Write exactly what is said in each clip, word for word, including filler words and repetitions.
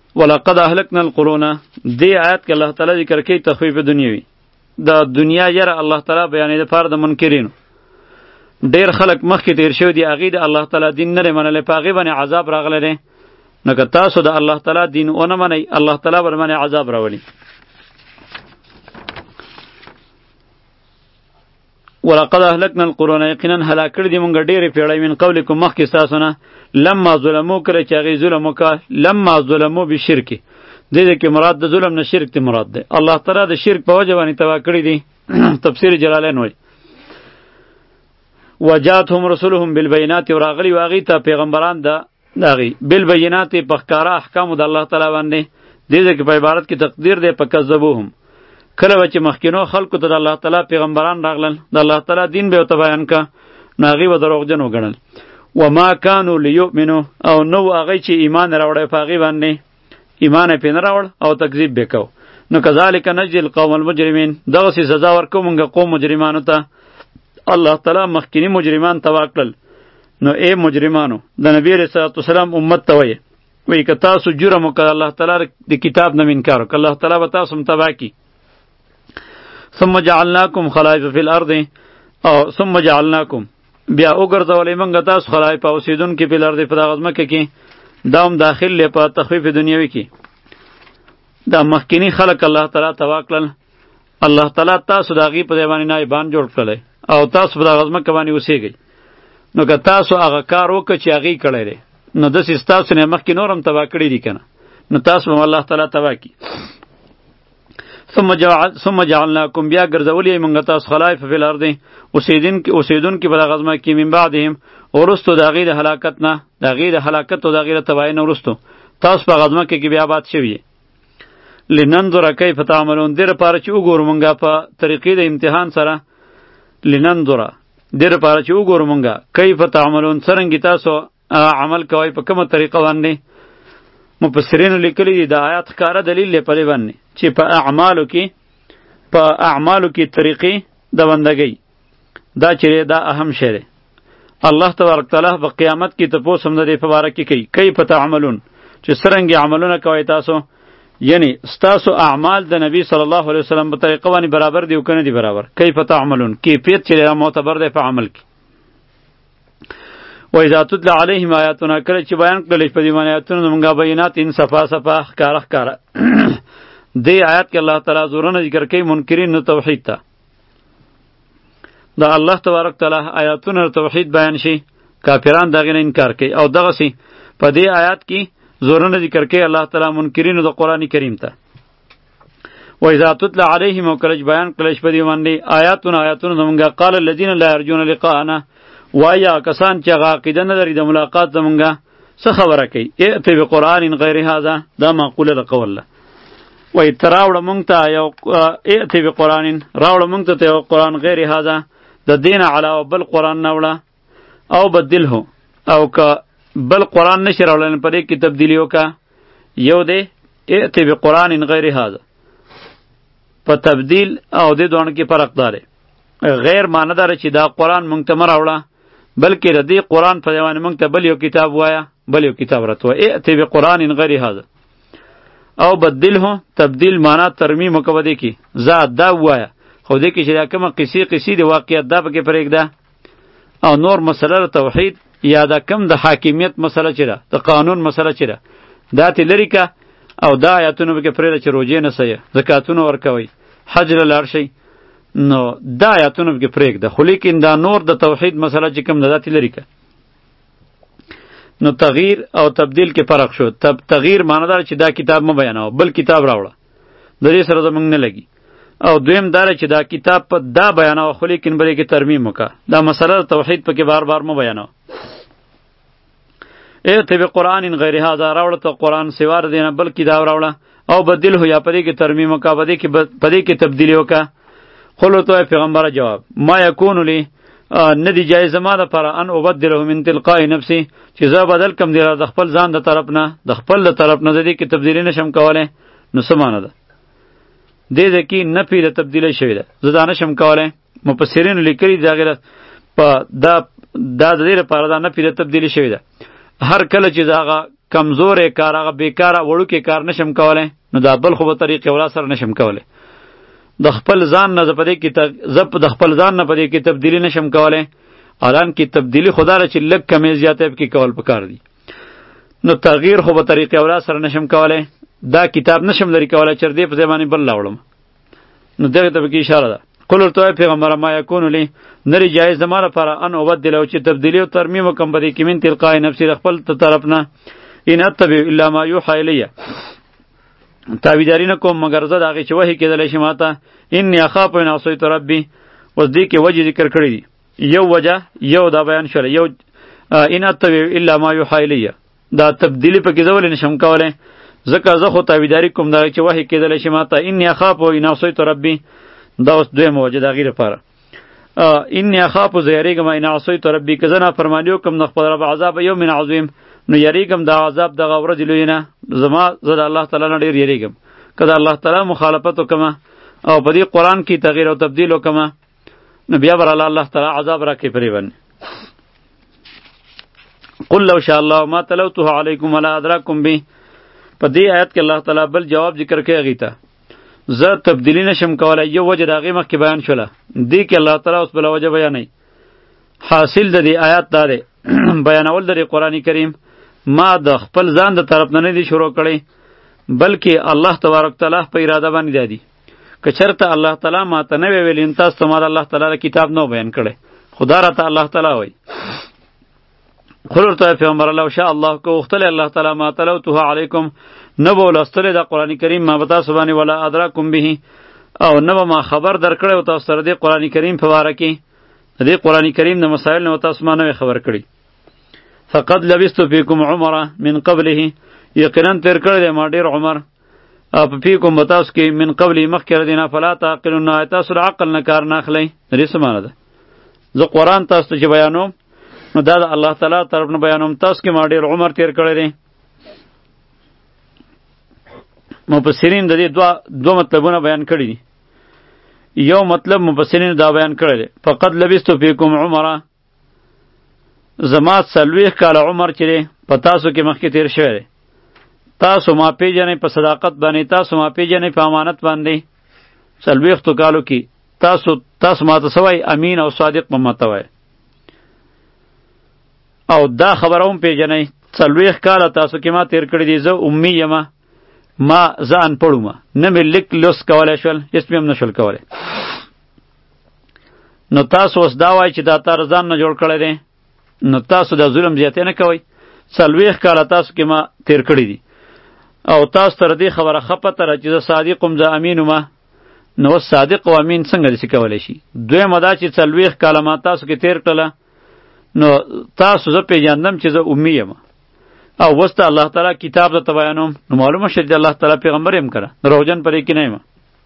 ولقد اهلكنا القرون دی آیات کې الله تعالی ذکر کوي تخفیف دنیوي د دنیا یره الله تعالی بیانې د پاره د منکرینو ډیر خلک مخکې تیر شوی دی هغې د الله تعالی دین نه منلی په هغې باندې عذاب راغلی دی نو که تاسو د الله تعالی دین ونه منئ الله تعالی به باندې عذاب راولي ولقد اهلكنا القرون یقینا هلاک کړي دي مونږ ډېرې پیړۍ من قبلکم مخکې ستاسو نه لما ظلمو کله چې هغې ظلم وکړه لما ظلمو بشرک دې دې کې مراد د ظلم نه شرک ته مراد دی الله تعالی د شرک په وجه باندې تباه کړي دي تفسیر جلالین وایي وجاتهم رسولهم بالبينات وراغلی واغی ته پیغمبران د داغي بالبينات په ښکارا احکام د الله تعالی باندې دې دې کې په عبارت کې تقدیر دی په کذبوهم کله چې مخکینو خلکو ته د الله تعالی پیغمبران راغلل د الله تعالی دین به ته بیان کا ناغي و دروغجن وګڼل وما كانوا ليؤمنوا او نو هغه چې ایمان راوړی په هغې باندې ایمان یې پې نه راوړ او تکذیب به کو نو کذالک نجزي القوم المجرمین دغسې سزا ورکو مونږ قوم مجرمانو ته الله تعالی مخکینی مجرمان تباه کړل نو ای مجرمانو د نبی رسول الله وسلام امت ته وایي وایي که تاسو جرم وکړه الله تعالی د کتاب نه انکار وکړه الله تعالی به تاسو هم تباه کړي ثم جعلناکم خلائف فی الارض او ثم جعلناکم بیا وګرځولې موږ تاسو خلائف اوسیدونکي په الارض په دغه ځمکه کې دا هم داخل لی په تخفیف دنیوي کې دا مخکینی خلق الله تعالی تباه کړل الله تعالی تاسو د هغې په ځای باندې نایبان جوړ کړلی او تاسو په دغه ځمکه باندې اوسیږئ نو که تاسو هغه کار وکړه چې هغې کړی دی نو داسې ستاسو نه مخکې نور هم تباه کړي دي که نه نو تاسو به الله تعالی تباه کړي ثم جعل ثم جعلناکم بیا ګرځولي یې موږ تاسو خلایف فی الارض اوسیدونکي په دغه ځمکه کې من بعدهم وروستو د هغې د هلاکت نه د هغې د هلاکت او د هغې د تباهۍ نه وروستو تاسو په هغه ځمکه کې بیا آباد شوي لننظر کیف تعملون دې لپاره چې وګورو موږ په طریقې د امتحان سره لننظر دې لپاره چې وګورو موږ کیف تعملون څرنګې تاسو عمل کوئ په کومه طریقه باندې مفسرینو لیکلي دي د آیات ښکاره دلیل دی په دې باندې چې په اعمالو کې په اعمالو کې طریقې د بندګۍ دا چې دا اهم شی دی الله تبارک تعالی په قیامت کې تپوس هم د دې په باره کې کوي کیف تعملون چې څرنګې عملونه کوئ تاسو یعنی ستاسو اعمال د نبی صلی الله علیه وسلم په طریقه باندې برابر دی او که نه دی برابر کیف تعملون کیفیت چې معتبر دی په عمل کې و اذا تتلى عليهم آیاتنا کله چې بیان کړل په دې باندې آیاتونه موږ بینات ان صفا صفا ښکاره ښکاره دې آیات کې الله تعالی زورونه ذکر کوي منکرین توحید ته دا الله تبارک تعالی آیاتونه توحید بیان شي کافران دغه نه انکار کوي او دغسې په دې آیات کې زورونه ذکر کوي الله تعالی منکرینو د قرآن کریم ته و اذا تتلى عليهم او کله چې بیان کړل په دې باندې آیاتونه آیاتونه موږ قال الذين لا يرجون لقاءنا وایا کسان چې هغه عقیده نه لري د ملاقات زمونږه څه خبره کوي ائت بقرآن غیر هذا دا معقوله ده قول ده وایي ته راوړه مونږ ته یو ائت بقرآن راوړه مونږ ته یو قرآن غیر هذا د دین علاوه بل قرآن نه وړه او بدله او که بل قرآن نشي راوړلی په دې کې تبدیلي وکړه یو دی ائت بقرآن غیر هذا په تبدیل او دې دواړو کې فرق دی غیر معنی داره چې دا قرآن مونږ ته مه راوړه بلکې د دې قرآن په ځای باندې مونږ ته بل یو کتاب وایه بل یو کتاب راته وایه ائت بقرآن غیر هذا او بدله تبدیل معنا ترمیم وکړه دې کې ذات دا وایه خو دې کې چې دا کومه قصې قصې د واقعیت دا پکې پرېږده او نور مسله توحید یا دا کم د حاکمیت مسله چې ده د قانون مسله چې ده دا تې لرې که او دا آیاتونه پکې پرېږده چې روژې نه سیه زکاتونه ورکوئ حج له لاړ شئ نو دا آیاتونه پکې پرېږده خو لیکن دا نور د توحید مسله چې کوم ده دا تې لرې که نو تغییر او تبدیل کې فرق شو تب تغییر معنی داره چې دا کتاب مه بیانوه بل کتاب راوړه د دې سره زموږ نه لګي او دویم داره چې دا کتاب په دا بیانوه خو لیکن بلې کې ترمیم وکړه دا مسله د توحید پکې بار بار مه بیانوه ائت بقرآن غیر هذا راوړه ته قرآن سوا د دې نه بل کتاب راوړه او بدله یا په دې کې ترمیم وکړه په دې کې تبدیلي وکړه قلو تو پیغمبر جواب ما یکون لی ندی جایز ما ده پر ان ابدله من تلقاء نفسی چې زه بدل کم دی د خپل ځان د طرف نه د خپل د طرف نه دې کې تبدیلی نشم کولای نو سمانه ده دې دې کې نه پیله تبدیلی شوی ده زه دا نشم کولای مفسرین لیکلي دا غیره په دا دا د دې لپاره دا نه پیله تبدیلی شوی ده هر کله چې دا کمزورې کار هغه بیکاره وړوکی کار نشم کولی نو دا بل خو به طریقې ولا سره نشم کولی. د خپل ځان نه زه په دې کې زه د خپل ځان نه په دې کې تبدیلي نشم کولی. الان کې تبدیلی خدا را چې لږ کمې زیاتې پکې کول پکار دي. نو تغییر خو به طریقې ولا سره نشم کولی. دا کتاب نشم لري کولی چې دې په ځای باندې بل راوړم. نو دغې ته پکې اشاره ده. قل ورته وایه پیغمبره ما یکون لی نری جایز زما لپاره ان ابدله چې تبدیلی او ترمیم وکړم په دې کې من تلقای نفسي د خپل طرف نه. ان اتبع الا ما یوحی الیه تابعداري نه کوم مګر زه د هغې چې وحی کېدلی شي ماته. انی اخاف ان عصیت ربي. اوس دې کې وجې ذکر کړي دي. یو وجه یو دا بیان شوله. یو ان اتبع الا ما یوحی الیه دا تبدیلی پکې زه ولې نشم کولی ځکه زه خو تابعداري کوم د هغې چې وحی کېدلی شي ماته. انی اخاف ان عصیت ربي دا اوس دویمه وجه د هغې لپاره. انی اخاف زه یریږم ان عصیت ربي که زه نافرماني وکړم د خپل رب عذاب یوم عظیم نو یریږم د عذاب دغه ورځې لویې نه. زما زه د الله تعالی نه ډېر یریږم که د الله تعالی مخالفت وکړم او په دې قرآن کې تغییر او تبدیل وکړم نو بیا به الله تعالی عذاب راکړي پرې باندې. قل لو شاء الله ما تلوته علیکم ولا ادراکم به. په دې آیت کې الله تعالی بل جواب ذکر کوي هغې ته. زه تبدیلی نشم کولی. یو وجه د هغې مخکې بیان شوله. دې کې الله تعالی اوس بله وجه بیانوي. حاصل د دې آیات دا دی بیانول د دې قرآن کریم ما د خپل ځان د طرف نه نه دي شروع کړی بلکې الله تبارک تعالی په اراده باندې دا دي. که چېرته الله تعالی ما ته نه وی ویلي نو تاسو ته ما د الله تعالی کتاب نه بیان کړی. خدا راته الله تعالی وایي. قل ورته وایه پیغمبره لو شاء الله که غوښتلی الله تعالی ما تلوته علیکم نه به لوستلی دا قرآن کریم ما به تاسو باندې ولا ادراکم به او نه به ما خبر درکړی و تاسو سره دې قرآن کریم په باره کې د دې قرآن کریم د مسایل نه و تاسو ما نه خبر کړي. فقد لبثت فیکم عمره من قبله یقینا تیر کړی دی ما ډېر عمر په فیکم به تاسو کې من قبله مخکې له دې نه فلا تعقلون تاسو د عقل نه کار نه اخلئ. د دې څه معنی ده؟ زه قرآن تاسو ته چې بیانوم نو دا د الله تعالی طرف نه بیانوم. تاسو کې ما ډېر عمر تیر کړی دی. مفسرین د دې دوه دوه مطلبونه بیان کړي دي. یو مطلب مفسرین دا بیان کړی دی فقد لبثت فیکم عمره زما څلوېښت کاله عمر چې دی په تاسو کې مخکې تیر شوی دی. تاسو ما پیژنئ په صداقت باندې تاسو ما پیژنئ په امانت باندې. څلوېښتو کالو کې تاسو تاسو ما ته څه وایي امین او صادق به ما ته وایي او دا خبره هم پیژنئ څلوېښت کاله تاسو کې ما تیر کړي دي. زه امی یمه ما زه انپړ ومه نه مې لیک لوست کولی شول هېڅ مې هم نه شول کولی. نو تاسو اوس دا وایئ چې دا تا ځان نه جوړ کړی دی نو تاسو دا ظلم زیاتې نه کوئ. څلوېښت کاله تاسو کې ما تیر کړي دي او تاسو ته د دې خبره ښه پته ده چې زه صادق وم زه امین ومه. نو اوس صادق او امین څنګه داسې کولی شي؟ دویمه دا چې څلوېښت کاله ما تاسو کې تیر کړله نو تاسو زه پیژندم چې زه امي یم او اوس ته الله تعالی کتاب درته بیانوم نو معلومه شوه چې الله تعالی پیغمبر یم که نه دروغجن پرې کې نه یم.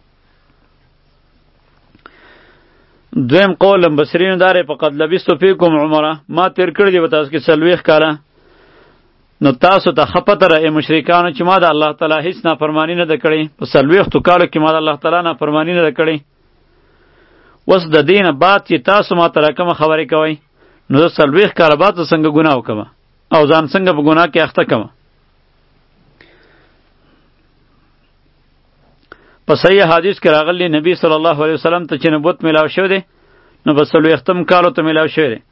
دویم قول مبصرینو دا دی فقد لبثت فیکم عمره ما تیر کړي دي په تاسو کې څلوېښت کاله. نو تاسو ته ښه پته ده ای مشرکانو چې ما د الله تعالی هیڅ نافرماني نه ده کړې. په څلوېښتو کالو کې ما د الله تعالی نافرماني نه ده کړې. اوس د دې نه بعد چې تاسو ما ته راکومه خبرې کوئ نو زه څلوېښت کاله بعد څنګه ګناه وکړم او ځان څنګه په ګناه کې اخته کړم. په صحیح حدیث کې راغلی نبی صلی الله علیه وسلم ته چې نبوت میلاو شوی دی نو په څلوېښتم کالو ته میلاو شوی دی.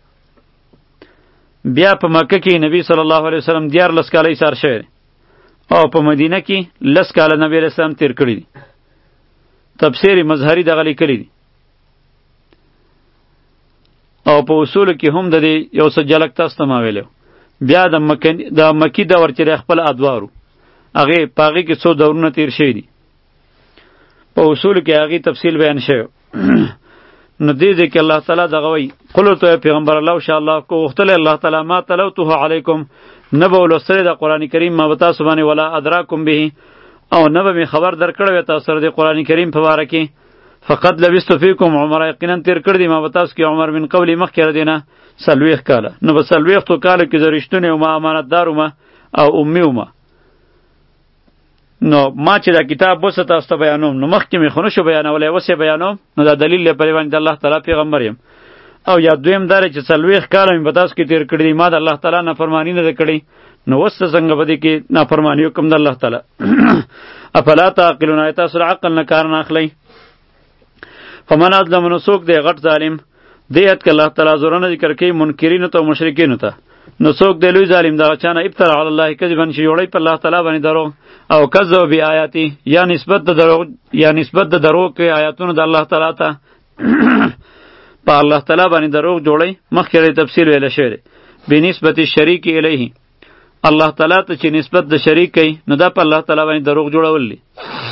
بیا په مکه کې نبی صلی الله علیه وسلم دیارلس کاله ایثار شوی دی او په مدینه کې لس کاله نبی علیه السلام تیر کړي دي. تفسیر مظهری دغه لیکلی دی او په اصولو کې هم د دې یو څه جلک تاسو ته ما ویلی. بیا د مکې د مکی دور چې دی خپل ادوارو هغې په هغې کې څو دورونه تیر شوي دي په اصولو کې هغې تفصیل بیان شوی. نو دې ځای کې الله تعالی دغه وایي قل ورته وایه پیغمبر الله شاء الله که غوښتلی الله تعالی ما تلوته علیکم نه به ولوستلی د قرآن کریم ما به تاسو باندې ولا ادراکم به او نه به مې خبر درکړی وی تاسو سره د قرآن کریم په باره کې. فقط لبثت فیکم عمره یقینا تیر کړی دی ما به تاسو کې عمر من قبل مخکې له دې نه څلوېښت کاله. نو په څلوېښتو کالو کې زه رښتونی ومه امانتدار ومه او امي ومه. نو ما چې دا کتاب وسه تاسو ته بیانوم نو مخکې مې خو نشو بیانولی اوس یې بیانوم نو دا دلیل دی پرې باندې د الله تعالی پیغمبر یم. او یا دویم دا دی چې څلوېښت کاله مې په تاسو کې تیر کړي دي ما د الله تعالی نافرماني نه ده کړې نو وس څنګه بده کې نافرمانی وکم د الله تعالی افلا تعقلون ایت سر عقل نه کار نه اخلي فمن اظلم نو څوک دی غټ ظالم دیت ک الله تعالی زورونه ذکر کوي منکرین ته مشرکین ته نو څوک دی لوی ظالم دا چانه ابتر علی الله کذبن شي جوړی په الله تعالی باندې درو او کذب بی آیاتی یا نسبت د درو یا نسبت د درو کې آیاتونو د الله تعالی ته په الله تعالی باندې دروغ جوړی مخکې تفسیر ویل شوی به نسبت شریک الیه الله تعالی ته چې نسبت د شریک کوي نو دا په الله تعالی باندې دروغ جوړول دي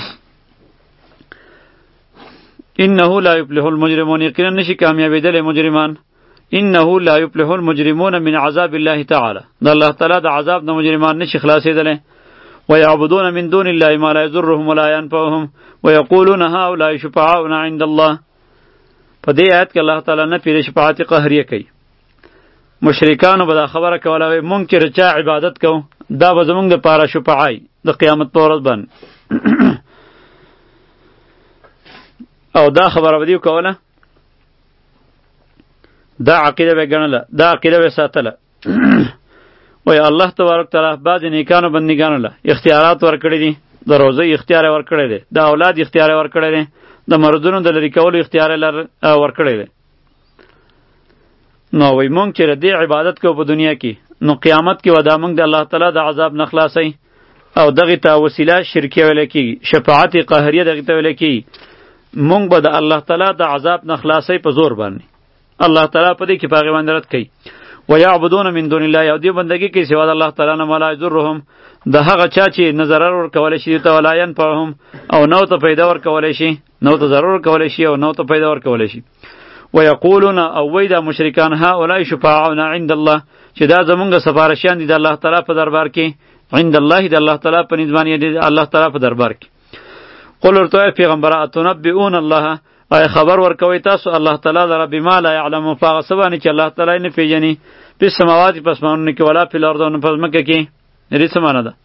انه لا یفلح المجرمون یقینا نشي کامیابیدل مجرمان انه لا یفلح المجرمون من عذاب الله تعالی د الله تعالی د عذاب د مجرمان نشي خلاصیدل ويعبدون من دون الله ما لا يضرهم ولا ينفعهم ويقولون هؤلاء شفعاؤنا عند الله په دې آیت کې الله تعالی نه پیری شفاعت قهریه کوي مشرکانو به دا خبره کوله مونږ چې رچا عبادت کوو دا به زمونږ د پاره شفاعای د قیامت په ورځ باندې او دا خبره به دیو کوله دا عقیده به ګڼله دا عقیده به ساتله وای الله تبارک تعالی بعض نیکانو بندګانو له اختیارات ورکړي دي د روزه اختیار ورکړي دي د اولاد اختیار ورکړي دي د مردونو د لری کولو اختیار لر ورکړي دي نو وای مونږ چې دې عبادت کوو په دنیا کې نو قیامت کې ودا مونږ د الله تعالی د عذاب نه خلاصي او دغه ته وسیله شرکیه ویل کی شفاعت قهریه دغه ته ویل کی مونږ به د الله تعالی د عذاب نه خلاصي په زور باندې الله تعالی په دې کې پاغي باندې رات کوي ويعبدون من دون الله یو دی بندگی کې سوا د الله تعالی نه ملای ذرهم د هغه چا چې نظر ور کول شي ته ولاین پهم او نو ته پیدا ور کول شي نو ته ضرور کول شي او نو ته پیدا ور کول شي ويقولون او ويدا مشرکان ها اولای شفاعون عند الله چې دا زمونږ سفارشیان دي د الله تعالی په دربار کې عند الله د الله تعالی په نظام دي الله تعالی په دربار کې قل ورته پیغمبر اتنبئون الله آیا خبر ورکوي تاسو الله تعالی در بما لا يعلم فغصبانی چې الله تعالی نه پیژني په سماوات په اسمانونو کې ولا په الارض او په مکه کې لري سمانه ده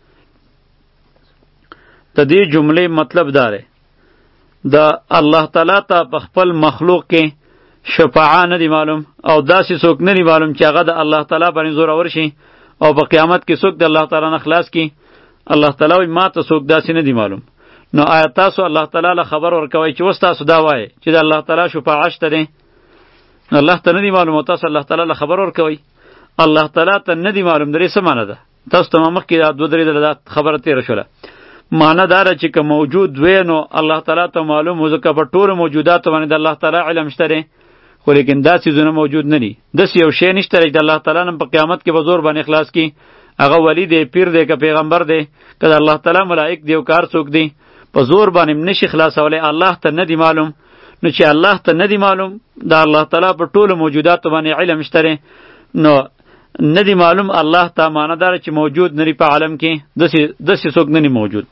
د دې جملې مطلب داره د الله تعالی ته په خپل مخلوق کې شفاعه نه دی معلوم او داسې څوک نه دی معلوم چې هغه د الله تعالی باندې زور اور شي او په قیامت کې څوک د الله تعالی نه خلاص کی الله تعالی وي ما ته څوک داسې نه دی معلوم نو آیا تاسو الله تعالی له خبر ورکوي چې وس تاسو دا وایي چې د الله تعالی شفاعه شته دی الله ته نه دی معلوم تاسو الله تعالی له خبر ورکوي الله تعالی ته نه دی معلوم درې څه معنی ده تاسو ته مخکې دا دوه درې د خبره تیر شوله معنی داره چې که موجود وي نو الله تعالی ته معلوم و ځکه په ټولو موجوداتو باندې د الله تعالی علم شته دی خو لیکن دا څیزونه موجود نه دي داسې یو شی نشته چې د الله تعالی نه په قیامت کې به زور باندې خلاص کړي هغه ولی دی پیر دی که پیغمبر دی که د الله تعالی ملائک دی او کار څوک دی په زور باندې نشي خلاصولی الله ته نه دی معلوم نو چې الله ته نه دی معلوم د الله تعالی په ټولو موجوداتو باندې علم شته نو نه دی معلوم الله ته معنی داره چې موجود نه په عالم کې داسې داسې څوک نه موجود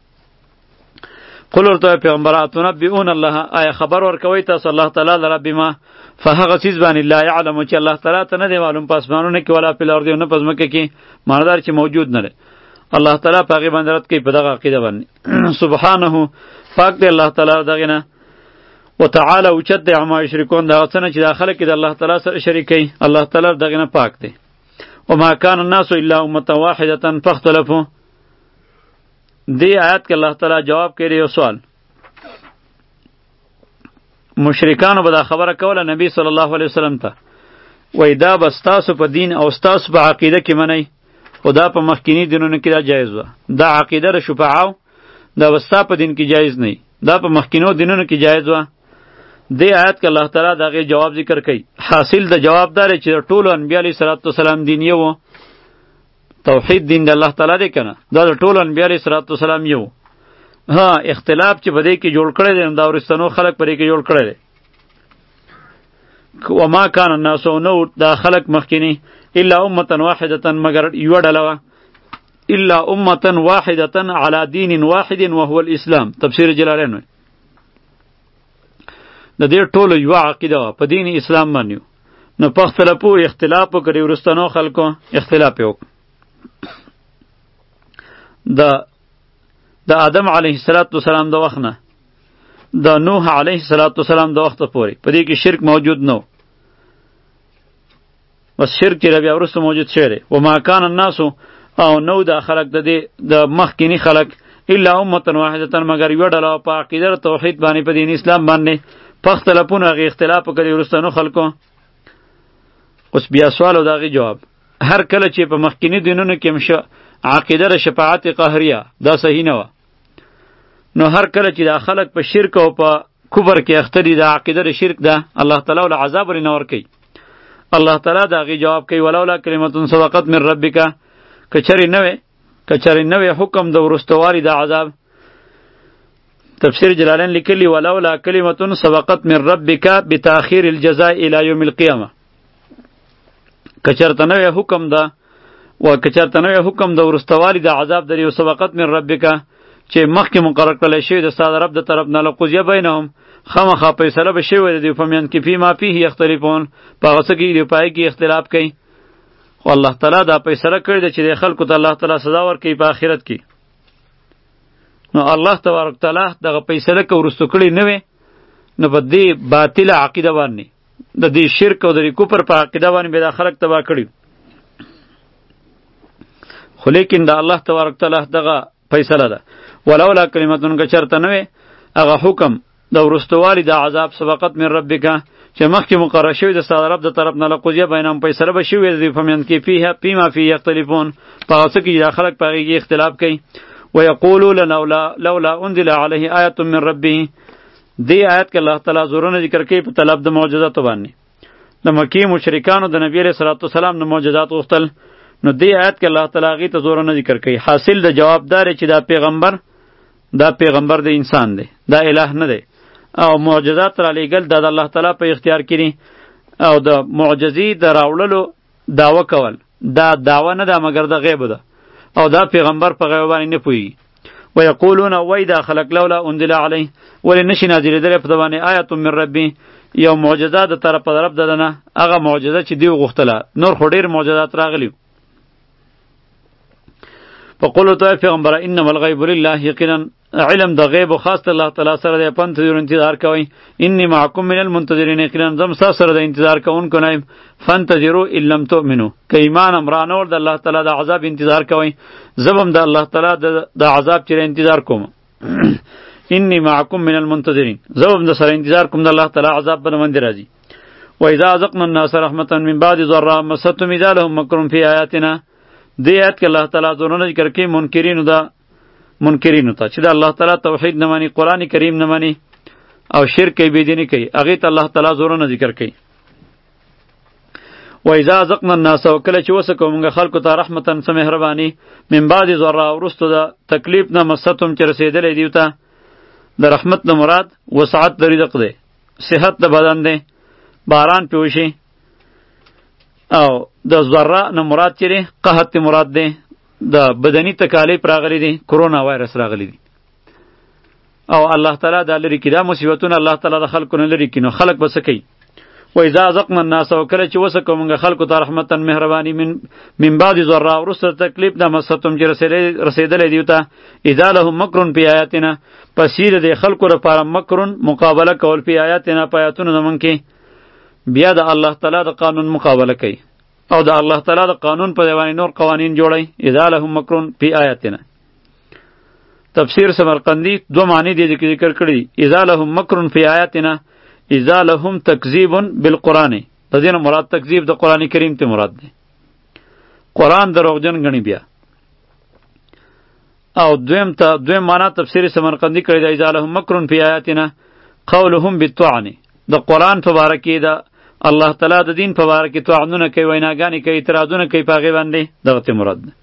قل ورته پیغمبرات تنبئون الله آیا خبر ورکوي تاسو الله تعالی لره بما فهغه چیز باندې لا يعلم چې الله تعالی ته نه دی معلوم پاسمانونه کې ولا په الارض نه پزمکه کې معنی چې موجود نه الله تعالی پاغي باندې رات کوي په دغه عقیده باندې سبحانه پاک دی الله تعالی دغه نه وتعالى وجد دی عما یشرکون دا څنګه چې داخله کې د الله تعالی سره شریک کوي الله تعالی دغه نه پاک دی وما كان الناس الا امه واحده فاختلفوا دی آیات کې الله تعالی جواب کوي یو سوال مشرکانو به دا خبره کوله نبی صلی الله علیه وسلم ته وای دا بس تاسو په دین او تاسو په عقیده کې منئ خدا په مخکینی دینونو کې دا جایز و دا عقیده د شفاعه دا وستا په دین کې جایز نه دا په مخکینو دینونو کې جایز و دی آیات کې الله تعالی دغه جواب ذکر کوي حاصل د جواب دار چې ټولو انبیاء علیه السلام دین یو توحید دین د الله تعالی دی کنه دا د ټولو انبیاء علیه السلام یو ها اختلاف چې بده کې جوړ کړی دی دا ورستنو خلق پرې کې جوړ کړی دی وما كان الناس نو دا خلق مخکینی الا امه واحده مگر یو ډله الا امه واحده على دين واحد وهو الاسلام تفسیر جلالین د دې ټولو یو عقیده په دین اسلام باندې نو په اختلافو اختلاف وکړي ورستنو خلکو اختلاف وکړي د د آدم علیه السلام د وخت نه د نوح علیه السلام د وخت پورې په دې کې شرک موجود نو بس شرک چې بیا وروسته موجود شوی و ما کان الناس او نو دا خلق د دې د مخکینی خلق الا امه واحده مگر یو ډله په عقیده توحید باندې په دین اسلام باندې پختلپونه غي اختلاف کوي ورستنو خلکو. اوس بیا سوال او داغي جواب. هر کله چې په مخکینی دینونو کې مشه عقیده ر شفاعت قهریه دا صحیح نه و، نو هر کله چې دا خلق په شرک او په کفر کې اختری دا عقیده ر شرک ده الله تعالی ول عذاب ورنه ور کوي. الله تعالی داغي جواب کوي ولولا کلمتون سبقت من ربک، کچری نه وي کچری نه وي حکم د ورستواری د عذاب. تفسیر جلالین لیکلی ولولا کلمتون سبقت من ربک بتاخير الجزاء الى يوم القيامه، کچرته نه وي حکم ده و کچرته نه وي حکم د ورستواری د عذاب د سبقت من ربک چې مخکې مقرر کړل شوی د ستاسو رب د طرف نه لقضیه بینهم خامخا فیصله به شوی د دې په میان کې فيما فيه یختلفون په هغه څه کې د پای کې اختلاف کوي. خو الله تعالی دا فیصله کړی ده چې د خلکو ته الله تعالی سزا ورکړي په آخرت کې. نو الله تبارک تعالی دغه فیصله کو ورستو کړی نه وي، نو په دې باطله عقیده باندې د دې شرک او د کفر په عقیده باندې به د خلک تبا کړی. خو لیکن د الله تبارک تعالی دغه فیصله ده ولولا کلمتون که چرته نه وي هغه حکم د ورستوالي د عذاب سبقت من ربک چې مخکې مقرر شوی د ستاسو رب د طرف نه لقضیه بینهم فیصله به شوی د په میان کې فيه فيما فيه یختلفون په هغه څه کې د خلک په هغې کې اختلاف کوي. ویقولون لولا لولا انزل علیه آیة من ربه، دې آیت کې الله تعالی زورونه ذکر کوي په طلب د معجزاتو باندې. د مکی مشرکانو د نبی علیه الصلاة والسلام د معجزات غوښتل، نو دې آیت کې الله تعالی هغې ته زورونه ذکر کوي. حاصل د جواب دار چې دا پیغمبر دا پیغمبر د انسان دی، دا الہ نه دی، او معجزات را لېږل دا د الله تعالی په اختیار کې دي. او د معجزې د راوړلو دعوه کول دا دعوه نه ده مګر د غیب ده، او دا پیغمبر په غیب باندې نه پوهېږي. ویقولون وای دا خلق لولا انزل علیه، ولې نشي نازلېدلی په ده باندې آیة من ربي، یو معجزه د طرفه د رب د ده نه، هغه معجزه چې دوی غوښتله. نور خو ډېر معجزات راغلي. فقولو ته پیغمبره انما الغیب لله، یقینا علم د غیب خاص الله تعالی سره دی، فانتظروا انتظار کوئ. انی معکم من المنتظرین، یقینا زم ستاسو سره د انتظار کوونکو نه یم. فانتظروا ان لم تؤمنوا، که ایمان امرانور د الله تعالی د عذاب انتظار کوئ، زبم د الله تعالی د عذاب چې انتظار کوم. انی معکم من المنتظرین، زبم د سره انتظار کوم د الله تعالی عذاب به باندې راځي. و اذا ذقنا الناس رحمة من بعد ضراء مستهم اذا لهم مکر فی آیاتنا، دې آیت کې الله تعالی زورونه ذکر کوي منکرینو دا منکرینو ته چې د الله تعالی توحید نه مانی، قرآن کریم نه مانی او شرک کوي، بېدیني کوي، هغې ته الله تعالی زورونه ذکر کوي. و اذا ذقنا الناس، وکله چې وسکو موږ خلکو ته رحمتن څه مهرباني من بعد ضراء، وروسته د تکلیف نه مستهم چې رسېدلی دیو ته. د رحمت نه مراد وسعت د رزق دی، صحت د بدن دی، باران پې وشي. او د ذره نه مراد چې دی قحط مراد دی، د بدني تکالیف راغلی دی، کرونا وایرس راغلی دی. او الله تعالی دا لري کی دا مصیبتونه الله تعالی د خلکو نه لري کی، نو خلک به څه کوي؟ و اذا ذقنا الناس، وکله چې وسکو موږ خلکو ته رحمتن مهرباني من من بعد ضراء، وروسته تکلیف د مستهم چې رسېدلی دیو ته. اذا لهم مکر فی آیاتنا، پس یې د خلکو لپاره مکرون مقابله کول فی آیاتنا په آیاتونو زمونږ کې، بیا د الله تعالی د قانون مقابله کوي او د الله تعالی د قانون په ځای نور قوانین جوړي. اذا لهم مکرون فی آیاتنا. تفسیر سمرقندی دو معنی دی ذکر کړی. اذا لهم مکرون فی آیاتنا، اذا لهم تکذیب بالقرآن، د دې نه مراد تکذیب د قرآن کریم ته مراد دی، قرآن دروغجن غنی بیا. او دویم ته دویم معنا تفسیر سمرقندی کړی دی اذا لهم مکرون فی آیاتنا قولهم بالطعن، د قرآن په باره کې د الله تعالی د دین په باره کې طعنونه کوي، ویناګانې کوي، اعتراضونه کوي په هغې باندې، دغه ته مراد ده.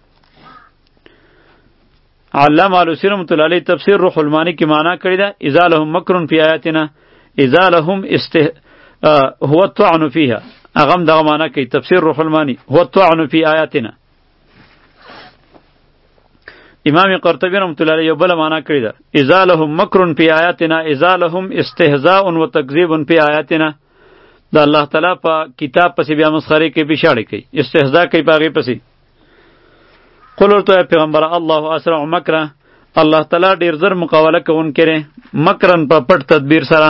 علامه علوسی رحمة الله علیه تفسیر روح المانی کې معنا کړې ده اذا لهم مکر فی آیاتنا، اذا لهم استه هو الطعن فیها، هغه هم دغه معنا کوي. تفسیر روح المانی هو الطعن فی آیاتنا. امام قرطبی رحمة الله علیه یو بله معنا کړې ده اذا لهم مکر فی آیاتنا، اذا لهم استهزاء و تکذیب فی آیاتنا. د الله تعالی په کتاب پسې بیا مسخرې کوي، بشاړې کوي، استهزاء کوي په هغې پسې. قل ورته پیغمبره الله اسرع مکره، الله تعالی ډېر زر مقابله کوونکی دی، مکرن په پټ تدبیر سره.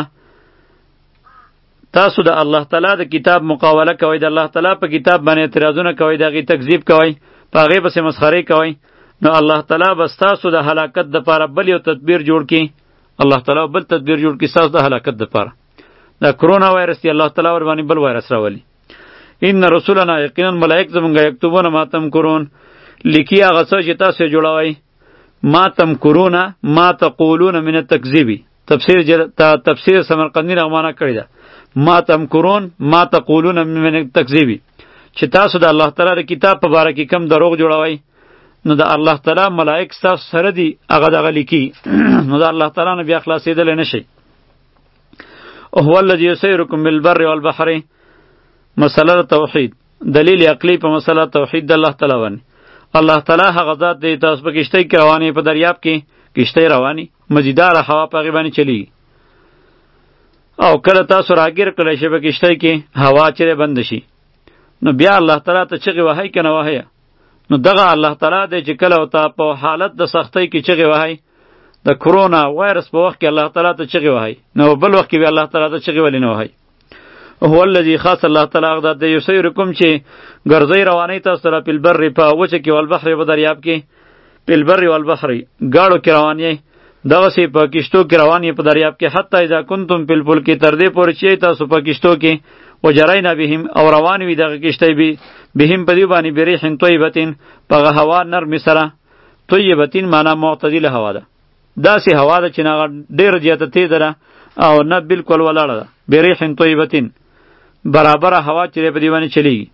تاسو د الله تعالی د کتاب مقابله کوئ، د الله تعالی په کتاب باندې اعتراضونه کوئ، د هغې تکذیب کوئ، په هغې پسې مسخرې کوئ، نو الله تعالی به ستاسو د هلاکت دپاره بل یو تدبیر جوړ کړي. الله تعالی بل تدبیر جوړ کړي ستاسو د هلاکت دپاره. دا کرونا وایرس دی، الله تعالی ور باندې بل وایرس راولي. ان رسولنا یقینا ملائک زمونږ یکتبون ما تمکرون، لیکي هغه څه چې تاسو جوړوئ. ما تمکرون ما تقولون من التکذیب، تفسیر جر... تفسیر سمرقندی رغمانه کړی ده. ما تمکرون ما تقولون من التکذیب، چې تاسو د الله تعالی د کتاب په باره کې کم دروغ جوړوئ، نو د الله تعالی ملائک ستاسو سره دي، هغه دغه لیکي. نو د الله تعالی نه بیا خلاصېدلی نه شئ. هو الذی یسیرکم بالبر والبحر، مسله توحید، دلیل عقلی په مسله توحید د الله تعالی باندې. الله تعالی هغه ذات دی تاسو په کشتۍ کې روانې، په دریاب کې کشتۍ روانې، مزیداره هوا په هغې باندې چلیږي. او کله تاسو راګیر کړی شئ په کشتۍ کې، هوا چیرې بند شي، نو بیا الله تعالی ته چغې وهئ که نه وهئ. نو دغه الله تعالی دی چې کله ورته په حالت د سختۍ کې چغې وهئ، د کرونا وایرس په وخت کې الله تعالی ته چغې وهئ، نو بل وخت کې بیا الله تعالی ته چغې ولې نه وهئ. هو الذی خاص الله تعالی هغه ذات دی یسیرکم چې ګرځئ روانئ تاسو سره په البر په وچه کې والبحر په دریاب کې، په البر والبحر ګاړو کې روان یې، دغسې په کشتو کې روان یې په دریاب کې، حتی اذا کنتم فی الفلک تر دې پورې چې تاسو په کشتو کې وجرینا بهم او روان وي دغه کشتۍ به بهم په دې باندې بریح طیبتین په هوا نرمې سره. طیبتین معنا معتدله هوا ده، داسې هوا ده چې نه ډېره زیاته تیزه ده او نه بالکل ولاړه ده. بریح طیبتین برابره هوا چې په دې باندې چلیږي.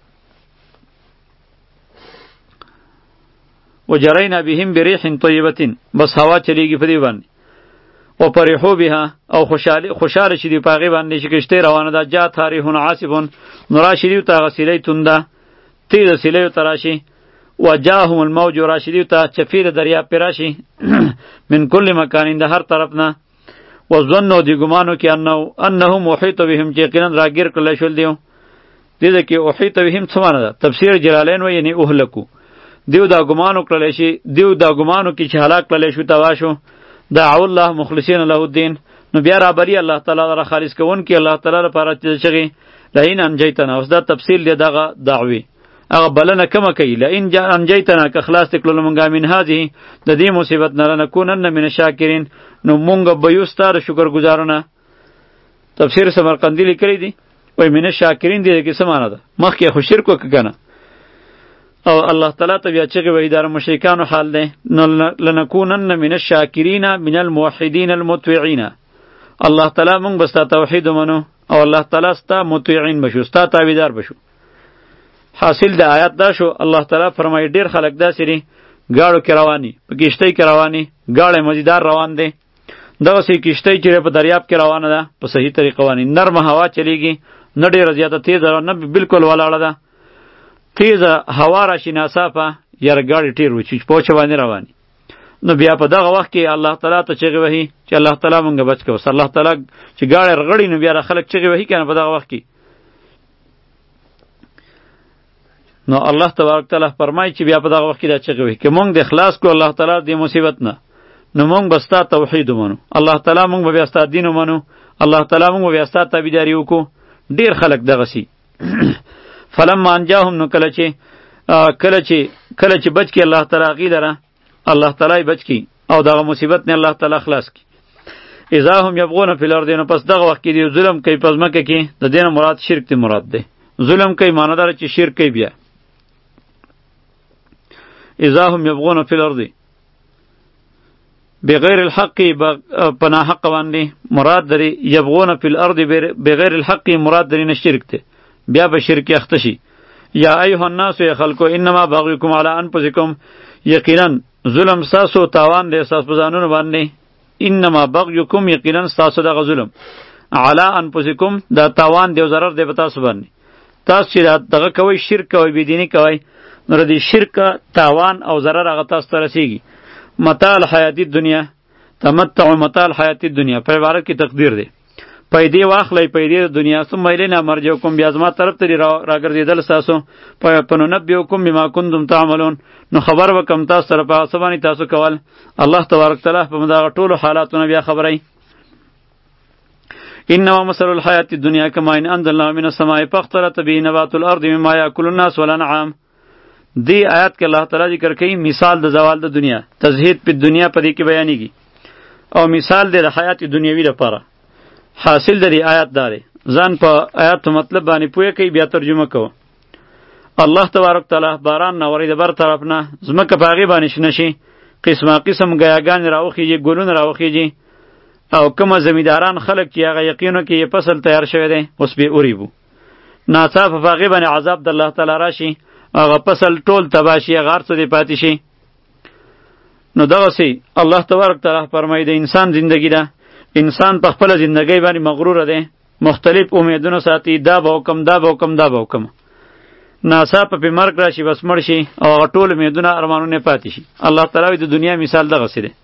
وجرینا بهم بریح طیبتین، بس هوا چلیږي په دې باندې. و پریحو بها او خوشاله خوشاله شي دی پاغي باندې چې کشته روانه ده. جا تاریحون عاصفون، نورا شریو تا غسیلی تونده تیز سیلیو تراشی. و جاهم الموج راشدیو تا چفیر دریا پیراشی من کل مکان د هر طرف نه. و ظنوا دی ګمانو کې انه انهم محیط بهم چې یقینا راګیر کړل شول دیو. دې کې محیط بهم څه معنی ده؟ تفسیر جلالین و یعنی اهلکو، دیو دا ګمانو کړل شي، دیو دا ګمانو کې چې هلاک کړل شو توا شو. دعوا الله مخلصین له الدین، نو بیا را بری الله تعالی را خالص کون کی الله تعالی لپاره چغی لئن انجیتنا. اوس دا تفصیل دی دغه دعوی، هغه بلنه کمه کوي. لئن انجیتنا که خلاص تکلو مونږه من هذه د دې مصیبت نه لنکونن من الشاکرین، نو مونږ به یو ستاره شکر گزارونه. تفسیر سمرقندی لیکلی دی وای من الشاکرین دی کې څه معنی ده؟ مخکې خو شرک وکړه او الله تعالی ته بیا چغې وایي دا مشرکانو حال دی. لنکونن من الشاکرین من الموحدین المطیعین، الله تعالی مونږ به ستا توحید ومنو او الله تعالی ستا مطیعین بشو، ستا تابعدار بشو. حاصل د آیات دا شو، الله تعالی فرمایي ډیر خلک داسې دي ګاړو کې رواني، په کشتۍ کې رواني، ګاړی مزیدار روان دی. دغسې کشتۍ چې په دریاب کې روانه ده په صحیح طریقه باندې، نرمه هوا چلیږي، نه ډېره زیاته تیزه نه بالکل ولاړه ده. تیزه هوا راشي ناڅاپه یاره ګاډی ټیر وچي په وچه باندې رواني. نو بیا په دغه وخت کې الله تعالی ته چغې وهي چې الله تعالی مونږ بچ کړه. اوس الله تعالی چې ګاډی رغړي نو بیا خلک چغې وهي که نه په دغه وخت کې. نو الله تبارک تعالی فرمایي چې بیا په دغه وخت کې دا چغې وهي که مونږ د خلاص کړو الله تعالی دې مصیبت نه، نو مونږ به ستا توحید ومنو، الله تعالی مونږ به بیا ستا دین ومنو، الله تعالی مونږ به بیا ستا تابعداري وکړو. ډېر خلک دغسې فلما انجاهم، نو کله چې کله چې کله چې بچ کی الله تعالی غی لره، الله تعالی بچ کی او دغه مصیبت نه الله تعالی خلاص کی. اذا هم یبغون فی الارض، نو پس دغه وخت کې دی ظلم کوي پس مکه کې، د دین مراد شرک دی مراد دی. ظلم کوي معنی دار چې شرک کوي. بیا اذا هم یبغون فی الارض بغیر الحق، پناه حق باندې مراد دری یبغون فی الارض بغیر الحق مراد دری نه شرک دی. بیا به شرک اختشي. یا ایها الناس یا خلکو انما بغیکم علی انفسکم، یقینا ظلم ساسو تاوان دی ساس په ځانونو باندې. انما بغیکم یقینا ساسو دغه ظلم علی انفسکم دا تاوان دی او ضرر دی په تاسو باندې. تاسو چې دغه کوئ شرک کوئ بېدیني کوئ، نو د دې شرک تاوان او ضرر هغه تاسو ته رسیږي. متاع الحیات الدنیا، تمتع متاع الحیات الدنیا په عبارت کې تقدیر دی. پیدې واخلئ پیدې د دنیا، ثم الینا مرجعکم، بیا زما طرف ته راګرځېدل ستاسو. فننبئکم بما کنتم تعملون، نو خبر وکم تاسو سره په هغه څه باندې تاسو کول. الله تبارک تعالی په دغه ټولو حالاتونه بیا خبروي. انما مثل الحیات الدنیا کما ان انزلنا من السماء فاختلط به نبات الارض مما یاکل الناس والانعام. دی آیات کې الله تعالی ذکر کوي مثال د زوال د دنیا، تزهید په دنیا په دې کې بیانېږي او مثال دی د حیات دنیوي لپاره. حاصل د دې آیات دا دی، ځان په آیات مطلب باندې پوهه کوي بیا ترجمه کوه. الله تبارک تعالی باران ناوري د بر طرف نه زمکه په هغې باندې شنه شي، قسمه قسم ګیاګانې راوخیږي، ګلونه راوخیږي، او کومه زمینداران خلک چې هغه یقینو کې یې فصل تیار شوی دی اوس بې اوریبو، ناڅاپه په هغې باندې عذاب د الله تعالی راشي، هغه فصل ټول تباه شي، هغه هر څه دې پاتې شي. نو دغسې الله تبارک تعالی فرمایي د انسان زندگی ده، انسان په خپله زندګۍ باندې مغروره دی، مختلف امیدونه ساتي، دا به وکم دا به وکم دا به وکم، ناڅاپه پې مرګ راشي بس مړ شي او هغه ټول امیدونه ارمانونه پاتې شي. الله تعالی د دنیا مثال دغسې دی.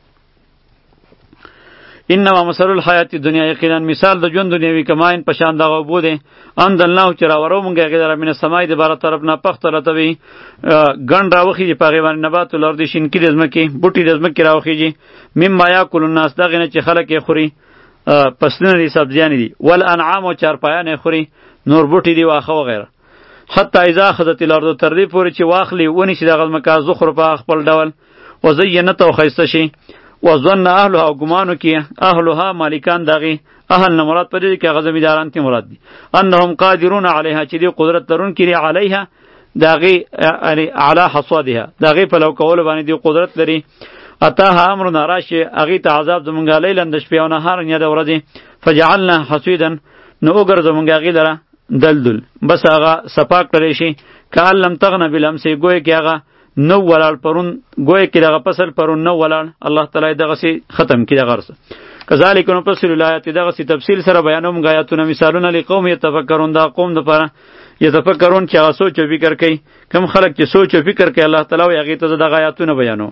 انما مثل الحیات الدنیا، یقینا مثال د ژوند دنیوي کماین په شان دغه اوبو دی، انزلناه چې راورو مونږ هغې لره من السماء د باره طرف نه پخته رطبې ګڼ راوخیږي په هغې باندې نبات الارض شینکي د ځمکې بوټي د ځمکې راوخیږي، مما یاکل الناس دغې نه چې خلک یې خوري، فصلونه دي سبزیانې دي، والانعام او چارپایان یې خوري، نور بوټي دي واښه وغیره. حتی اذا اخذت الارض تر دې پورې چې واخلي ونیسي دغه ځمکه زخرفها خپل ډول، وزینت او ښایسته شي، وظن اهلها او ګمانو کې اهلها مالکان دغې، اهل نه مراد په دې کې هغه زمینداران تی مراد دي، انهم قادرون علیها چې دې قدرت لرونکي دي، علیها دغې علی حصادها دغې په لو کولو باندې دې قدرت لري. اتاها امرنا راشي هغې ته عذاب زمونږ لیلا د شپې او نهارا یا د ورځې، فجعلنا حصیدا نو وګرځو مونږ هغې لره دلدل، بس هغه صفا کړلی شي، کأن لم تغن بالامس ګویا کې هغه نو ولاړ پرون، گویا کې دغه فصل پرون نو ولاړ، الله تعالی دغسې ختم کړي دغه ارس. کذالک نفصل الآیات، دغسې تفصیل سره بیانوم موږ آیاتونه مثالونه لقوم یتفکرون، دا قوم دپاره یتفکرون چې هغه سوچ او فکر کوي، کم خلک چې سوچ او فکر کوي الله تعالی وایي هغې ته زه دغه آیاتونه بیانوم.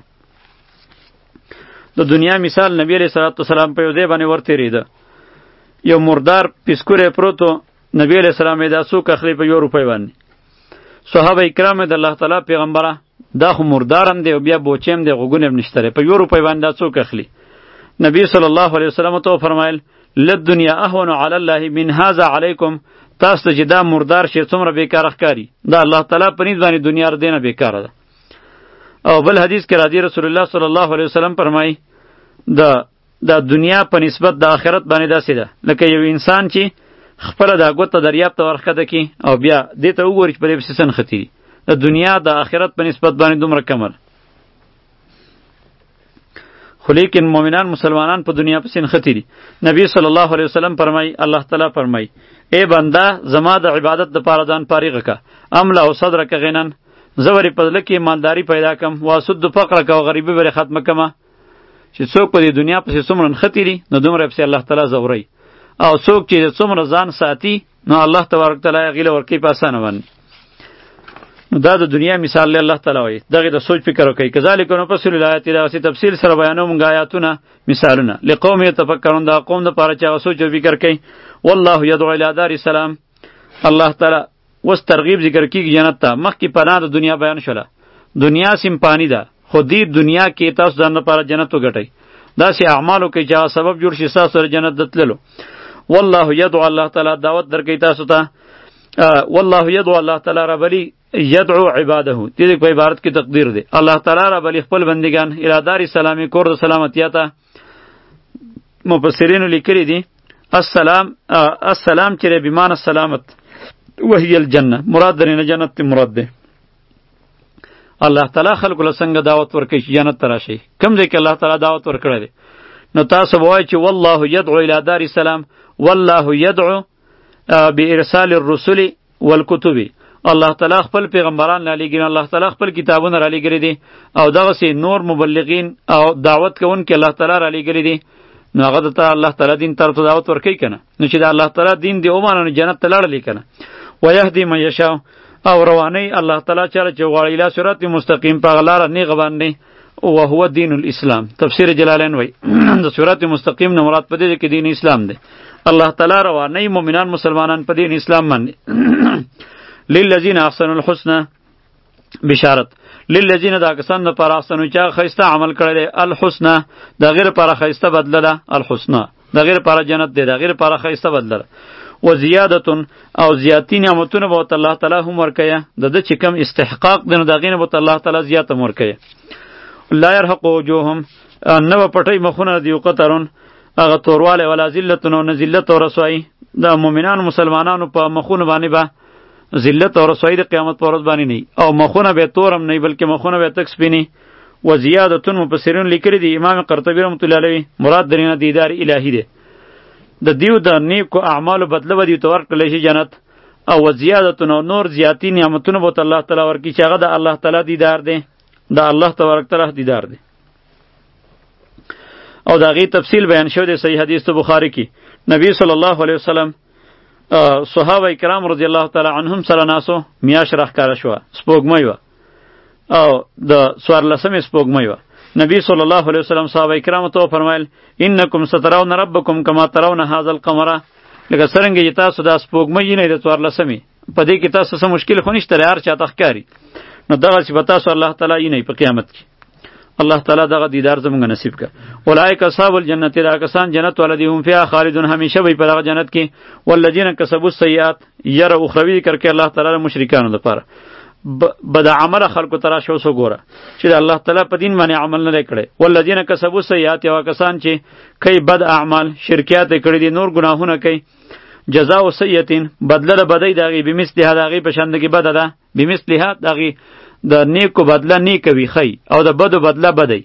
د دنیا مثال نبی علیه صلوات وسلام په یو ځای باندې ورتېرېده، یو مردار پیسکوری پروت و، نبی علیه السلام یې دا څوک اخلي په یو روپۍ باندې. صحابه کرام د الله تعالی پیغمبره دا خو مردارم دی او بیا بوچیم دی، غوږونه هم نشته، په یو روپۍ باندې دا څوک اخلي؟ نبی صلی الله علیه وسلم ته فرمایل للدنیا اهون علی الله من هذا علیکم، تاسو ته چې دا مردار شی څومره بیکاره ښکاري، دا الله تعالی په نیز باندې دنیا ر دینه بیکاره ده. او بل حدیث کې راځي رسول الله صلی الله علیه وسلم فرمایي د د دنیا په نسبت د آخرت باندې داسې ده لکه یو انسان چې خپله دا ګوته دریاب ته ورښکته کړي او بیا دې ته وګوري چې په دې پسې څه نښتي دي، د دنیا د آخرت په نسبت باندې دومره کمه ده. خو لیکن مؤمنان مسلمانان په دنیا پسې نښتي دي. نبی صلی الله علیه وسلم فرمایي، الله تعالی فرمایي ای بنده زما د عبادت دپاره ځان فارغه که، املا او صدرک غنن، زه ورې په زړه کې مالداري پیدا کم، واسد فقرک او غریبي ورې ختمه کمه. چې څوک په دې دنیا پسې څومره نښتي دي نو دومره پسې الله تعالی ځوروي، او څوک چې څومره ځان ساتي نو الله تبارک تعالی هغې له ورکوي په اسانه باندې. نو دا د دنیا مثال دی الله تعالی وایي، دغې د سوچ فکر وکړئ. کذلک نفصل الآیات، دغسې تفصیل سره بیانوو موږ آیاتونه مثالونه لقوم یتفکرون، دا قوم دپاره چې هغه سوچ او فکر کوي. والله یدعو الی دار السلام، الله تعالی اوس ترغیب ذکر کېږي جنت ته، مخکې پناه د دنیا بیان شوله، دنیا سیم پانی ده، خو دې دنیا کې تاسو ځان لپاره جنت وګټئ، داسې اعمالو کوئ چې هغه سبب جوړ شي ستاسو سره جنت د تللو. والله یدعو، الله تعالی دعوت درکوي تاسو ته، والله یدعو، الله تعالی رابلي، یدعو عباده، دې په عبارت کې تقدیر دی، الله تعالی رابلي خپل بندگان الی دار السلام، کور د سلامتیا ته. مفسرینو لیکلي دي السلام، السلام چې بمعنی السلامت وهي الجنه، مراد درنه جنت ته مراد دی. الله تعالی خلکو له څنګه دعوت ورکوي چې جنت ته راشئ، کوم ځای کې الله تعالی دعوت ورکړی دی؟ نو تاسو به وایئ چې والله یدعو الی دار السلام، والله یدعو بارسال الرسل والکتب، الله تعالی خپل پیغمبران را لېږي، الله تعالی خپل کتابونه را لېږلي دي، او دغسې نور مبلغین او دعوت کوونکي الله تعالی را لېږلي دي. نو هغه ته الله تعالی دین طرف ته دعوت ورکوي که نه؟ نو چې د الله تعالی دین دې ومانه نو جنت ته لاړلې که نه؟ ویهدي من یشاء، او رواني الله تعالی چاله چې غواړي الی صراط مستقیم په هغه لاره نیغه باندې، وهو دین الاسلام. تفسیر جلالین وایي د صراط مستقیم نه مراد په دې کې دین اسلام دی. الله تعالی رواني مؤمنان مسلمانان په دین اسلام باندې. للذین احسنوا الحسنى، بشارت للذین دا کسان لپاره احسنوا چې ښایسته عمل کړی دی، الحسنى د هغې لپاره ښایسته بدله ده، الحسنى د هغې لپاره جنت دی، د هغې لپاره ښایسته بدله ده. و زیادتون او زیاتی نعمتونه به الله تعالی هم ورکیه د د چې کم استحقاق دنه دغینه به الله تعالی زیاته ورکیه لا يرحق وجوههم نو پټی مخونه دی قطرون هغه تورواله ولا ذلتون او ذلت او رسوایی د مؤمنانو مسلمانانو په مخونه باندې به ذلت او رسوایی د قیامت پر ورځ باندې نه او مخونه به تورم نه بلکې مخونه به تک سپینی و زیادتون مفسرین لیکلی دی امام قرطبی رحمۃ اللہ علیہ مراد درینه دیدار الهی دی د دیو د نیکو اعمالو بدله ودی تو ورکړل شي جنت او زیادتون او نور زیاتی نعمتونه بوت الله تعالی ورکی چې هغه د الله تعالی دیدار دی د الله تبارک تعالی دیدار دی او دا غي تفصیل بیان شو دی صحیح حدیث تو بخاری کی نبی صلی الله علیه وسلم صحابه کرام رضی الله تعالی عنهم سره ناسو میاش راخ کار شو سپوږمۍ و او د سوار لسمه سپوږمۍ و نبی صلی الله علیه وسلم صحابه کرام ته فرمایل انکم سترون ربکم کما ترون هذا القمر لکه څنګه چې تاسو د سپوږمۍ نه د سوار لسمه په دې کې تاسو سم مشکل خو نشته هر چا تخکاری نو دغه چې په تاسو الله تعالی نه په قیامت کې الله تعالی دغه دیدار زموږ نصیب کړه اولئک اصحاب الجنه دا کسان جنت ولدیهم فیها خالدون همیشه وي په دغه جنت کې والذین کسبوا السیئات یره اخروی ذکر کې الله تعالی مشرکانو لپاره بد عمل خلق ترا شو سو ګوره چې الله تعالی په دین باندې عمل نه کړي والذین کسبوا السیئات یو کسان چې کوي بد اعمال شرکیات کړي دي نور ګناهونه کوي جزاء سیئتین بدله بدای دغه بمثله دغه په شاندګي بد ده بمثله دغه د نیکو بدله نیکوي خی او د بدو بدله بدی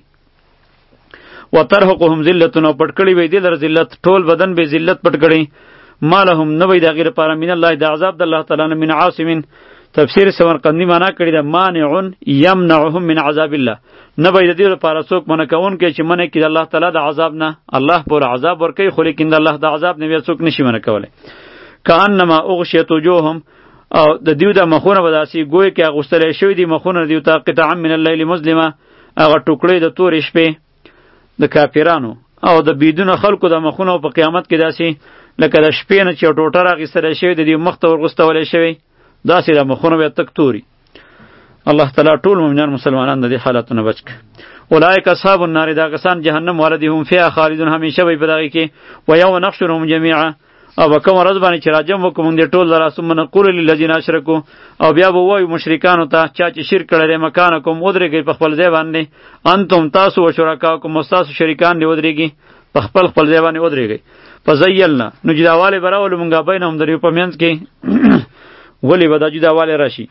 وترهقهم ذلت نو پټکړی وی دي در ذلت ټول بدن به ذلت پټکړی مالهم نو وی دغه لپاره من الله د عذاب د الله تعالی من عاصمین تفسیر سمرقندی معنا کړی د مانعون یمنعهم من عذاب الله نه وی د دې لپاره څوک منع کون کې چې منع کړي الله تعالی د عذاب نه الله پر عذاب ورکوي خو لیکن د الله د عذاب نه څوک نشي منع کوله کانما اغشیت وجوههم او د دیو د مخونه وداسي ګوي کې اغوستلې شوی دی مخونه دیو ته قطع من الليل مظلمه هغه ټوکړې د تور شپې د کافرانو او د بيدونه خلکو د مخونه په قیامت کې داسي لکه د شپې نه چې ټوټه راغستلې شوی دی مخ ته ورغستولې شوی داسي د مخونه به تک توري الله تعالی ټول مؤمنان مسلمانان د دې حالاتونو بچ کړي اولئک اصحاب النار دا کسان جهنم والدهم فيها خالدون همیشه وي په دغه کې و یوم نحشرهم جميعا او کوم ورځ باندې چې راجم وکوم دې ټول لرا ثم نقول للذین اشرکوا او بیا به وایو مشرکانو ته چا چې شرک کړی مکانکم ودرېږئ په خپل ځای باندې انتم تاسو و شرکاکم مستاسو شریکان دې ودرېږي په خپل خپل ځای باندې ودرېږئ فزیلنا نو جداواله براول مونږه بینهم دریو په منځ کې ولی به دا جداواله راشي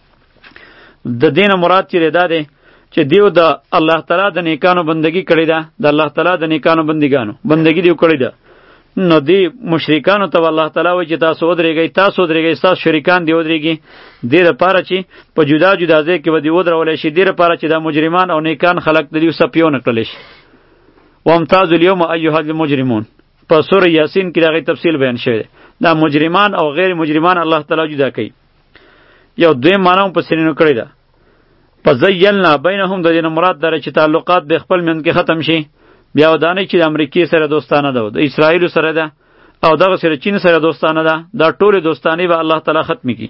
د دین مراد چې دا دی چې دیو د الله تعالی د نیکانو بندگی کړی ده د الله تعالی د نیکانو بندګانو بندگی دیو کړی ده نو دی مشرکانو ته الله تعالی وایي چې تاسو ودرېږئ تاسو ودرېږئ تاسو شریکان دی ودرېږي دې لپاره چې په جدا جدا ځای کې به دی ودرولای شي دې لپاره چې دا مجرمان او نیکان خلق د دې سپیونه کړل شي وامتاز اليوم ایها المجرمون په سوره یاسین کې دغه تفصیل بیان شوی دا مجرمان او غیر مجرمان الله تعالی جدا کوي یو دوی مانو په سینو کړی دا فزیلنا بینهم د دې مراد در چې تعلقات به خپل من کې ختم شي بیا ودانه چې د امریکای سره دوستانه ده د اسرائیل سره ده او دغه سره چین سره دوستانه ده دا ټول دوستانی به الله تعالی ختم کی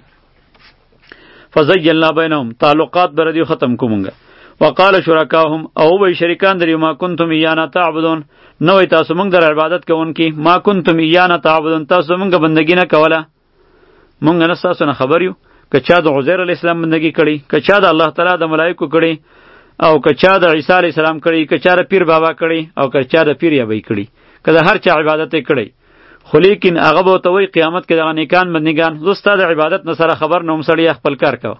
فزیلنا بینهم تعلقات بر دې ختم کومګه وقال شرکاهم او به شریکان درې ما کنتم یانا تعبدون نو تاسو موږ در عبادت کوونکی ما کنتم یانا تعبدون تاسو موږ بندگی نه کوله موږ نه تاسو نه خبر یو که چا د عزیر علی السلام بندگی کړي که چا د الله تعالی د ملائکو کړي او که چا د عیسی علی السلام کړي که چا د پیر بابا کړي او که چا د پیر یابی کړي که د هر چا عبادت کړي خو لیکن هغه به ته وی قیامت کې د نیکان بندگان زستا د عبادت نه سره خبر نوم سړی خپل کار کوي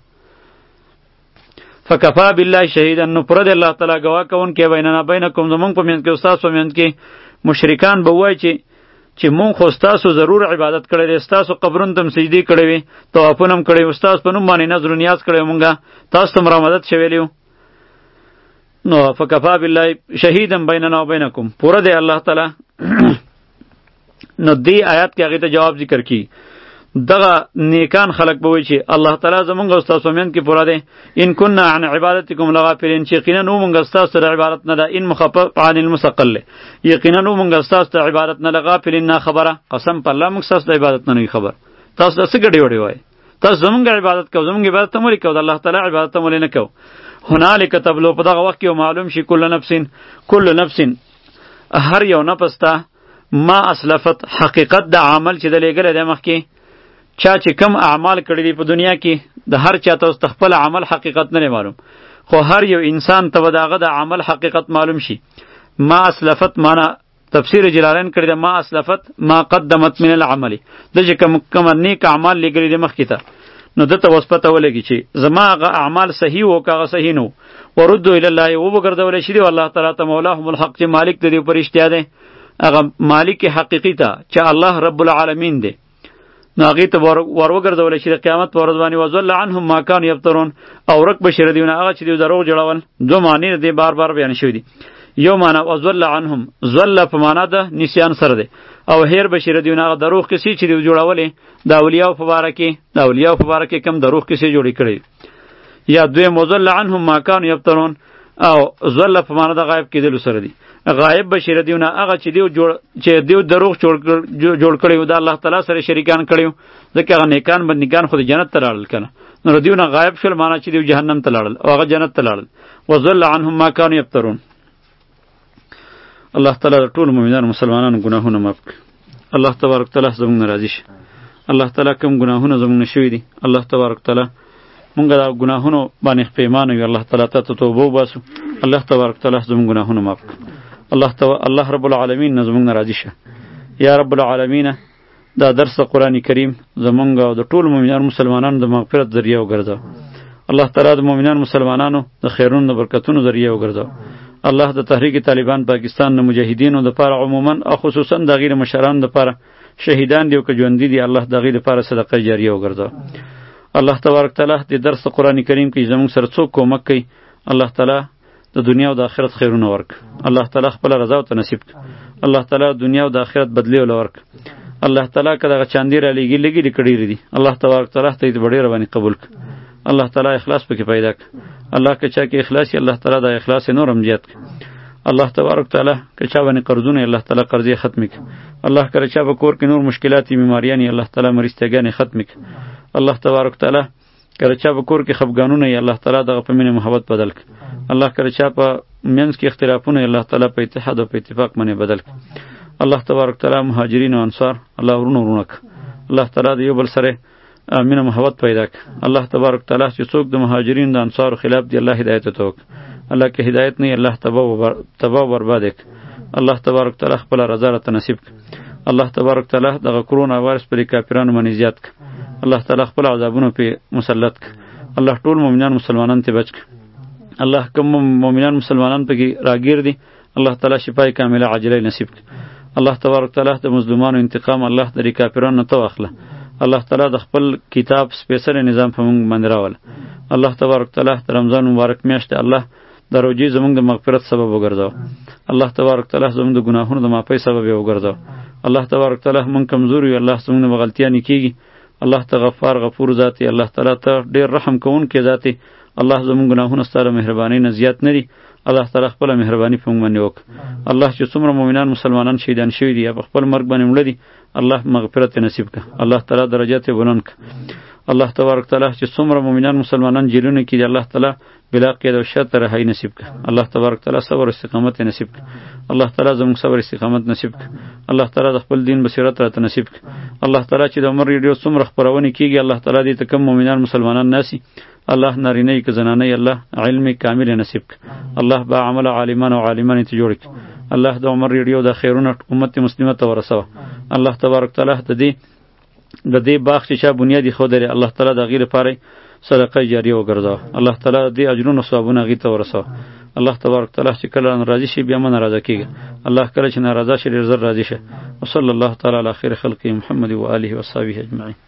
فکفا بالله شهیدا نو پر د الله تعالی گواه کون کې بیننا بینکم زمون په من کې استاد په من کې مشرکان به وای چې چې مون خو تاسو ضرور عبادت کړی دی تاسو قبرون تم سجدي کړی وي طوافونم کړی استاد په نوم باندې نظر و نیاز کړی مونږه تاسو تم را مدد شویلیو نو فکفا بالله شهیدا بیننا و بینکم پورا دی الله تعالی نو دی آیات کې هغه ته جواب ذکر کی دغه نیکان خلق به وي چې الله تعالی زمونږ استاد سومین کې پورا دی ان كنا عن عبادتکم لغافلین چې یقینا نو مونږ استاد سره عبادت نه ده ان مخفف عن المستقل یقینا نو مونږ استاد سره عبادت نه لغافلین نه خبره قسم په الله مونږ استاد عبادت نه نه خبر تاسو د څه ګډي وړي وای تاسو زمونږ عبادت کوو زمونږ عبادت ته مولي کوو د الله تعالی عبادت ته مولي نه کوو هنالک تبلو په دغه وخت کې معلوم شي کل نفس کل نفس هر یو نفس ته ما اسلفت حقیقت د عمل چې د لګل د مخ کې چا چې کم اعمال کړی دی په دنیا کې د هر چا ته خپل عمل حقیقت نه معلوم خو هر یو انسان ته داغه د عمل حقیقت معلوم شي ما اسلفت معنا تفسیر جلالین کړی د ما اسلفت ما قدمت من العمل د چې کم کم نیک اعمال لګری د مخ کې ته نو دته وسپته ولګی چې زما غ اعمال صحیح او کاغه صحیح نو وردو الی الله و بغردول شي دی الله تعالی ته مولاهم الحق چې مالک دی پر اشتیا دی هغه مالک حقیقی ته چې الله رب العالمین دی نو هغه ته ور وګرځول شي د قیامت پر ورځ باندې وزل عنهم ما كانوا يفترون او رک بشیر دیونه هغه چې دی دروغ جوړول دو معنی دی بار بار بیان شوی دی یو معنی وزل عنهم زل په معنا ده نسیان سره دی او هیر بشیر دیونه هغه دروغ کسی چې دی جوړولې د اولیاء په باره کې د اولیاء په باره کې کم دروغ کسی جوړی کړی یا دوی وزل عنهم ما كانوا يفترون او زل په معنا د غایب کېدل سره دی غایب بشیر دیونه هغه چې دیو جوړ چې دیو دروغ جوړ کړی د الله تعالی سره شریکان کړیو ځکه هغه نیکان بندگان خو جنت ته لاړل کنه نو دیونه غایب شول معنا چې دیو جهنم ته لاړل او هغه جنت ته لاړل وزل عنهم ما كانوا يفترون الله تعالی ټول مؤمنان مسلمانانو ګناهونه معاف کړي الله تبارک تعالی زموږ ناراضي شه الله تعالی کوم ګناهونه زموږ نشوي دي الله تبارک تعالی مونږ دا ګناهونو باندې پیمانه یو الله تعالی ته توبه وباسو الله تبارک تعالی زموږ ګناهونه معاف کړي الله تعالی الله رب العالمین زموږ ناراضي شه یا رب العالمین دا درس قرآن کریم زمونږ او د ټول مؤمنان مسلمانانو د مغفرت ذریعہ وګرځاو الله تعالی د مؤمنان مسلمانانو د خیرونو د برکتونو ذریعہ وګرځاو الله د تحریک طالبان پاکستان د مجاهدینو د پاره عموما او خصوصا د غیر مشران د پاره شهیدان دی او که ژوندي دي الله د غیر لپاره صدقه جاریه وګرځاو الله تبارک تعالی د درس قرآن کریم کې زموږ سره څوک کومک کوي الله تعالی د دنیا او د آخرت خیرونه ورک الله تعالی خپل رضا او نصیب الله تعالی دنیا او د آخرت بدلی ول ورک الله تعالی کله چاندی را لګي لګي کړي دي الله تبارک تعالی ته دې ډېر باندې قبول ک الله تعالی اخلاص پکې پیدا ک الله که چا کې اخلاص الله تعالی د اخلاص نورم زیات ک الله تبارک تعالی که چا باندې قرضونه الله تعالی قرضې ختم ک الله کړه چا به کور کې نور مشکلات بیماریاں الله تعالی مریضتګانې ختم ک الله تبارک تعالی کړه چا به کور کې خفګانونه الله تعالی دغه په مینه محبت بدل ک الله کړه چا په منځ کې اختلافونه الله تعالی په اتحاد او په اتفاق باندې بدل ک الله تبارک تعالی مهاجرین او انصار الله ورونو ورونک الله تعالی د یو بل سره امینه محبت پیدا ک الله تبارک تعالی چې څوک د مهاجرین د انصار خلاف دی الله هدایت توک الله که هدایت نه الله تباہ و تباہ برباد ک الله تبارک تعالی خپل رضا را نصیب ک الله تبارک تعالی د کرونا وایرس پر کافرانو باندې زیات ک الله تعالی خپل عذابونو په مسلط ک الله ټول مؤمنان مسلمانان ته بچ ک الله کوم مؤمنان مسلمانان پکې راګیر دي الله تعالی شفای کامله عاجله نصیب ک الله تبارک تعالی د مظلومانو انتقام الله د کافرانو نه واخله الله تعالی د خپل کتاب سپیشل نظام په موږ باندې راول الله تبارک تعالی د رمضان مبارک میاشت الله د روزي زموږ د مغفرت سبب وګرځاو الله تبارک تعالی زموږ د ګناهونو د معافی سبب وګرځاو الله تبارک تعالی موږ کمزور یو الله زموږ نه غلطیاں کیږي الله ته غفار غفور ذاتی الله تعالی ته ډیر رحم کوونکی ذاتی الله زموږ ګناهونه ستاره مهرباني نه زیات نه دي الله تعالی خپل مهرباني په موږ باندې وک الله چې څومره مؤمنان مسلمانان شهیدان شوی دي په خپل مرګ باندې مړه دي الله مغفرت نصیب ک الله تعالی درجات بلند ک الله تبارک تعالی چې څومره مؤمنان مسلمانان جیلونه کې دي الله تعالی بلا قید او شرط رهایی نصیب ک الله تبارک تعالی صبر او استقامت نصیب ک الله تعالی زموږ صبر استقامت نصیب ک الله تعالی د خپل دین بصیرت راته نصیب ک الله تعالی چې د عمر ریډیو څومره خبرونه کیږي الله تعالی دې ته کم مؤمنان مسلمانان ناسي الله نارینه ک زنانه الله علم کامل نصیب ک الله با عمل عالمان او عالمان ته جوړ ک الله د عمر ریډیو د خیرونه امت مسلمه ته ورسوه الله تبارک تعالی د دې د دې باغ چې بنیادی خو درې الله تعالی د غیر پاره صدقه جاریه وګرځاو الله تعالی دې اجرونو ثوابونه غي ته ورسوه الله تبارک تعالی چې کله ناراضي شي بیا من ناراضه کیږي الله کله چې ناراضه شي ډیر زر راضي شه وصلی الله تعالی علی خیر خلق محمد و آله و صحبه اجمعین